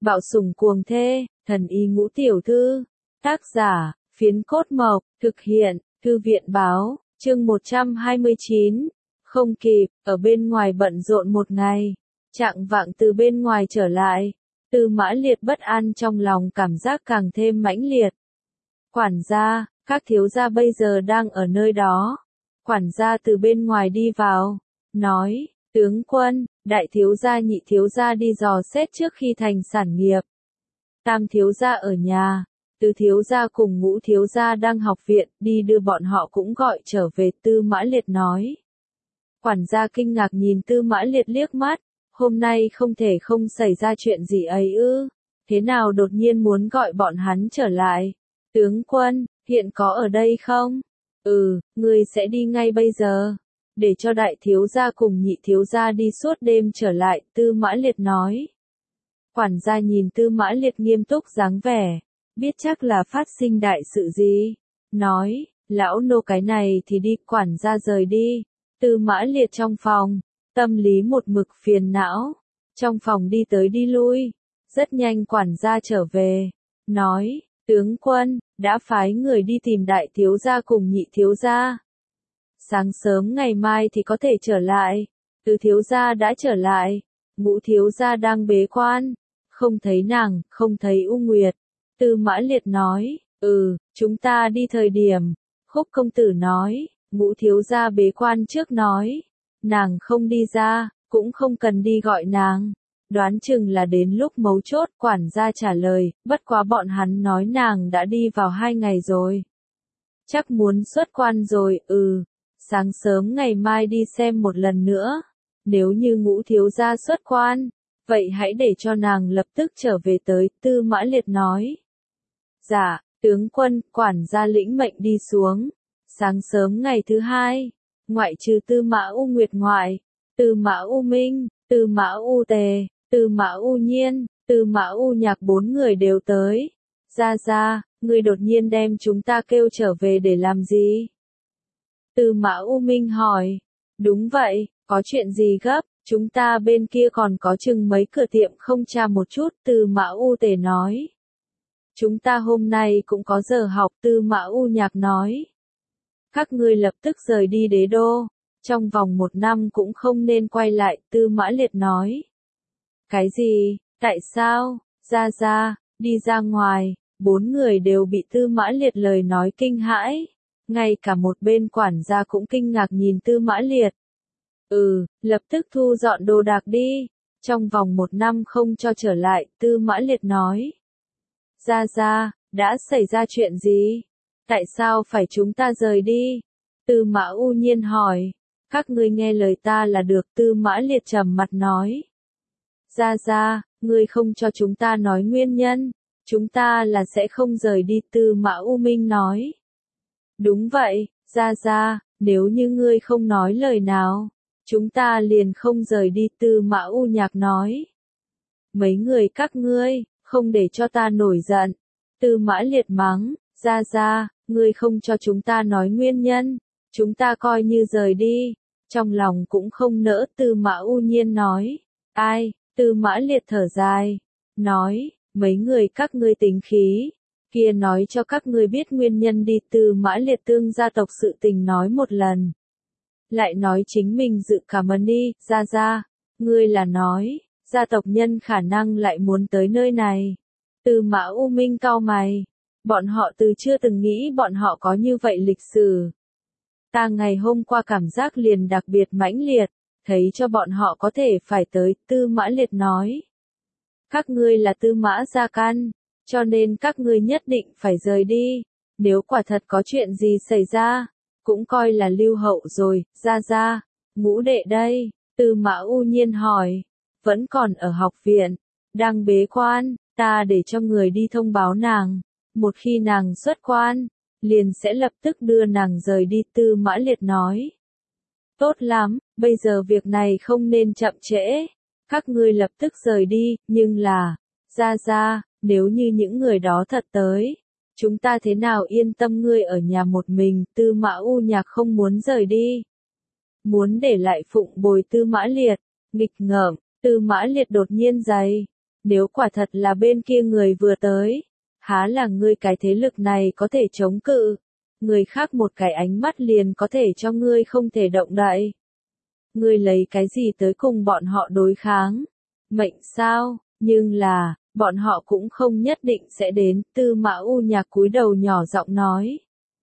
Bạo sủng cuồng thê, thần y ngũ tiểu thư. Tác giả, Phiến Cốt Mộc, thực hiện, Thư viện báo, chương 129. Không kịp, ở bên ngoài bận rộn một ngày. Trạng vạng từ bên ngoài trở lại, Tư Mã Liệt bất an trong lòng cảm giác càng thêm mãnh liệt. Quản gia, các thiếu gia bây giờ đang ở nơi đó. Quản gia từ bên ngoài đi vào, nói, tướng quân, đại thiếu gia nhị thiếu gia đi dò xét trước khi thành sản nghiệp. Tam thiếu gia ở nhà, tứ thiếu gia cùng ngũ thiếu gia đang học viện, đi đưa bọn họ cũng gọi trở về, Tư Mã Liệt nói. Quản gia kinh ngạc nhìn Tư Mã Liệt liếc mắt, hôm nay không thể không xảy ra chuyện gì ấy ư, thế nào đột nhiên muốn gọi bọn hắn trở lại. Tướng quân, hiện có ở đây không? Ngươi sẽ đi ngay bây giờ, để cho đại thiếu gia cùng nhị thiếu gia đi suốt đêm trở lại, Tư Mã Liệt nói. Quản gia nhìn Tư Mã Liệt nghiêm túc dáng vẻ, biết chắc là phát sinh đại sự gì, nói, lão nô cái này thì đi. Quản gia rời đi, Tư Mã Liệt trong phòng, tâm lý một mực phiền não, trong phòng đi tới đi lui, rất nhanh quản gia trở về, nói, tướng quân, đã phái người đi tìm đại thiếu gia cùng nhị thiếu gia. Sáng sớm ngày mai thì có thể trở lại, tứ thiếu gia đã trở lại, ngũ thiếu gia đang bế quan, không thấy nàng, không thấy U Nguyệt. Tư Mã Liệt nói, chúng ta đi thời điểm, Khúc công tử nói, ngũ thiếu gia bế quan trước nói, nàng không đi ra, cũng không cần đi gọi nàng. Đoán chừng là đến lúc mấu chốt, quản gia trả lời, bất quá bọn hắn nói nàng đã đi vào 2 ngày rồi. Chắc muốn xuất quan rồi, sáng sớm ngày mai đi xem một lần nữa. Nếu như ngũ thiếu gia xuất quan, vậy hãy để cho nàng lập tức trở về tới, Tư Mã Liệt nói. Dạ, tướng quân, quản gia lĩnh mệnh đi xuống. Sáng sớm ngày thứ 2, ngoại trừ Tư Mã U Nguyệt ngoại, Tư Mã U Minh, Tư Mã U Tề, Tư Mã U Nhiên, Tư Mã U Nhạc 4 người đều tới. Ra, ngươi đột nhiên đem chúng ta kêu trở về để làm gì? Tư Mã U Minh hỏi. Đúng vậy, có chuyện gì gấp, chúng ta bên kia còn có chừng mấy cửa tiệm không tra một chút, Tư Mã U Tề nói. Chúng ta hôm nay cũng có giờ học, Tư Mã U Nhạc nói. Các ngươi lập tức rời đi đế đô, trong vòng 1 năm cũng không nên quay lại, Tư Mã Liệt nói. Cái gì, tại sao, ra, đi ra ngoài, 4 người đều bị Tư Mã Liệt lời nói kinh hãi, ngay cả một bên quản gia cũng kinh ngạc nhìn Tư Mã Liệt. Lập tức thu dọn đồ đạc đi, trong vòng 1 năm không cho trở lại, Tư Mã Liệt nói. Ra, đã xảy ra chuyện gì? Tại sao phải chúng ta rời đi? Tư Mã U Nhiên hỏi. Các ngươi nghe lời ta là được, Tư Mã Liệt trầm mặt nói. Ra, ngươi không cho chúng ta nói nguyên nhân, chúng ta là sẽ không rời đi, Tư Mã U Minh nói. Đúng vậy, ra, nếu như ngươi không nói lời nào, chúng ta liền không rời đi, Tư Mã U Nhạc nói. Mấy người các ngươi, không để cho ta nổi giận, Tư Mã Liệt mắng, ra, ngươi không cho chúng ta nói nguyên nhân, chúng ta coi như rời đi, trong lòng cũng không nỡ, Tư Mã U Nhiên nói. Ai? Tư Mã Liệt thở dài, nói, mấy người các ngươi tính khí, kia nói cho các ngươi biết nguyên nhân đi, Tư Mã Liệt tương gia tộc sự tình nói một lần. Lại nói chính mình dự cảm ơn đi, ra, ngươi là nói, gia tộc nhân khả năng lại muốn tới nơi này. Tư Mã U Minh cau mày, bọn họ từ chưa từng nghĩ bọn họ có như vậy lịch sử. Ta ngày hôm qua cảm giác liền đặc biệt mãnh liệt, thấy cho bọn họ có thể phải tới, Tư Mã Liệt nói. Các ngươi là Tư Mã gia căn, cho nên các ngươi nhất định phải rời đi, nếu quả thật có chuyện gì xảy ra, cũng coi là lưu hậu rồi, ra, ngũ đệ đây, Tư Mã U Nhiên hỏi, vẫn còn ở học viện, đang bế quan, ta để cho người đi thông báo nàng, một khi nàng xuất quan, liền sẽ lập tức đưa nàng rời đi, Tư Mã Liệt nói. Tốt lắm, bây giờ việc này không nên chậm trễ, các ngươi lập tức rời đi, nhưng là, ra, nếu như những người đó thật tới, chúng ta thế nào yên tâm ngươi ở nhà một mình, Tư Mã U Nhạc không muốn rời đi. Muốn để lại phụng bồi Tư Mã Liệt, nghịch ngợm, Tư Mã Liệt đột nhiên giày, Nếu quả thật là bên kia người vừa tới, há là ngươi cái thế lực này có thể chống cự, người khác một cái ánh mắt liền có thể cho ngươi không thể động đậy. Ngươi lấy cái gì tới cùng bọn họ đối kháng? Mệnh sao? Nhưng là, bọn họ cũng không nhất định sẽ đến, Tư Mã U Nhạc cúi đầu nhỏ giọng nói.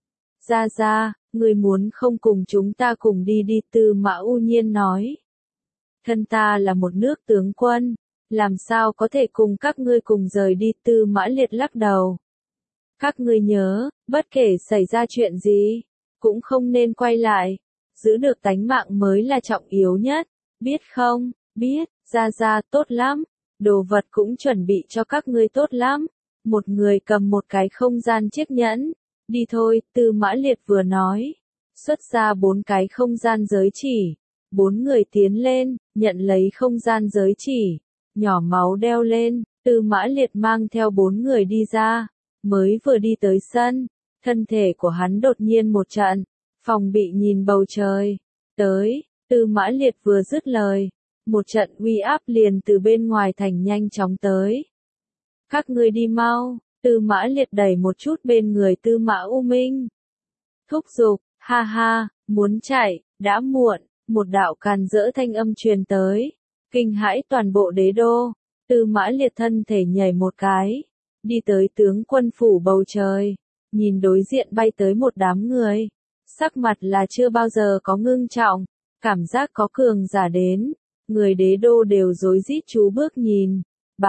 Ra, ngươi muốn không cùng chúng ta cùng đi đi, Tư Mã U Nhiên nói. Thân ta là một nước tướng quân, làm sao có thể cùng các ngươi cùng rời đi, Tư Mã Liệt lắc đầu. Các ngươi nhớ, bất kể xảy ra chuyện gì, cũng không nên quay lại, giữ được tánh mạng mới là trọng yếu nhất, biết không? Biết, ra, tốt lắm, đồ vật cũng chuẩn bị cho các ngươi tốt lắm. Một người cầm một cái không gian chiếc nhẫn, đi thôi, Tư Mã Liệt vừa nói, xuất ra 4 cái không gian giới chỉ, 4 người tiến lên, nhận lấy không gian giới chỉ, nhỏ máu đeo lên, Tư Mã Liệt mang theo 4 người đi ra, mới vừa đi tới sân, thân thể của hắn đột nhiên một trận, phòng bị nhìn bầu trời, tới, Tư Mã Liệt vừa dứt lời, một trận uy áp liền từ bên ngoài thành nhanh chóng tới. Các ngươi đi mau, Tư Mã Liệt đẩy một chút bên người Tư Mã U Minh. Thúc giục, ha, muốn chạy, đã muộn, một đạo càn rỡ thanh âm truyền tới, kinh hãi toàn bộ đế đô, Tư Mã Liệt thân thể nhảy một cái, đi tới tướng quân phủ bầu trời, nhìn đối diện bay tới một đám người, sắc mặt là chưa bao giờ có ngưng trọng, cảm giác có cường giả đến, người đế đô đều rối rít chú bước nhìn,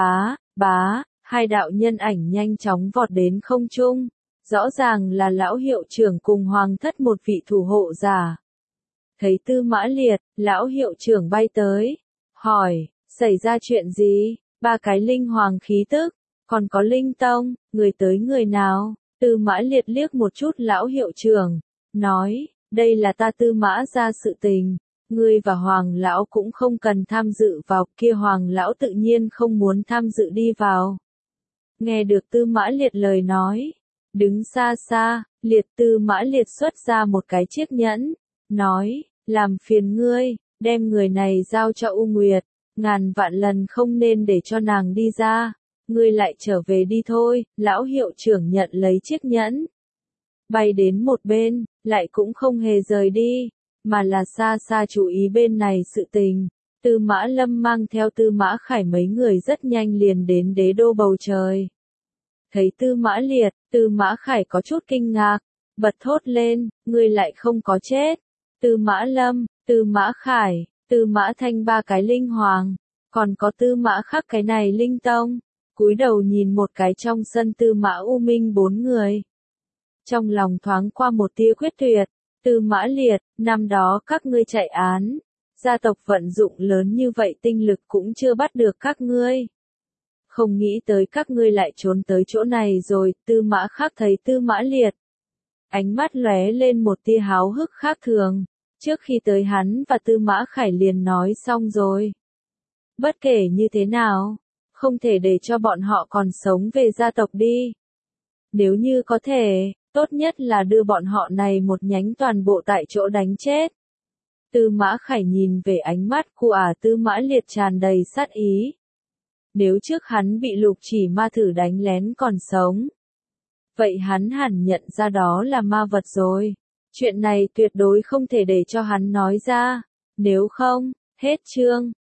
bá, hai đạo nhân ảnh nhanh chóng vọt đến không trung, rõ ràng là lão hiệu trưởng cùng hoàng thất một vị thủ hộ giả. Thấy Tư Mã Liệt, lão hiệu trưởng bay tới, hỏi, xảy ra chuyện gì? 3 cái linh hoàng khí tức, còn có linh tông, người tới người nào? Tư Mã Liệt liếc một chút lão hiệu trưởng, nói, đây là ta Tư Mã ra sự tình, ngươi và hoàng lão cũng không cần tham dự vào, kia hoàng lão tự nhiên không muốn tham dự đi vào. Nghe được Tư Mã Liệt lời nói, đứng xa, Tư Mã Liệt xuất ra một cái chiếc nhẫn, nói, làm phiền ngươi, đem người này giao cho U Nguyệt, ngàn vạn lần không nên để cho nàng đi ra, ngươi lại trở về đi thôi, lão hiệu trưởng nhận lấy chiếc nhẫn. Bay đến một bên, lại cũng không hề rời đi, mà là xa chú ý bên này sự tình. Tư Mã Lâm mang theo Tư Mã Khải mấy người rất nhanh liền đến đế đô bầu trời. Thấy Tư Mã Liệt, Tư Mã Khải có chút kinh ngạc, bật thốt lên, ngươi lại không có chết. Tư Mã Lâm, Tư Mã Khải, Tư Mã Thanh 3 cái linh hoàng, còn có Tư Mã Khắc cái này linh tông, cúi đầu nhìn một cái trong sân Tư Mã U Minh 4 người. Trong lòng thoáng qua một tia quyết tuyệt, Tư Mã Liệt, năm đó các ngươi chạy án, gia tộc vận dụng lớn như vậy tinh lực cũng chưa bắt được các ngươi. Không nghĩ tới các ngươi lại trốn tới chỗ này rồi, Tư Mã Khắc thấy Tư Mã Liệt. Ánh mắt lóe lên một tia háo hức khác thường, trước khi tới hắn và Tư Mã Khải liền nói xong rồi. Bất kể như thế nào, không thể để cho bọn họ còn sống về gia tộc đi. Nếu như có thể, tốt nhất là đưa bọn họ này một nhánh toàn bộ tại chỗ đánh chết. Tư Mã Khải nhìn về ánh mắt của Tư Mã Liệt tràn đầy sát ý. Nếu trước hắn bị Lục Chỉ Ma thử đánh lén còn sống, vậy hắn hẳn nhận ra đó là ma vật rồi. Chuyện này tuyệt đối không thể để cho hắn nói ra, nếu không, hết chương.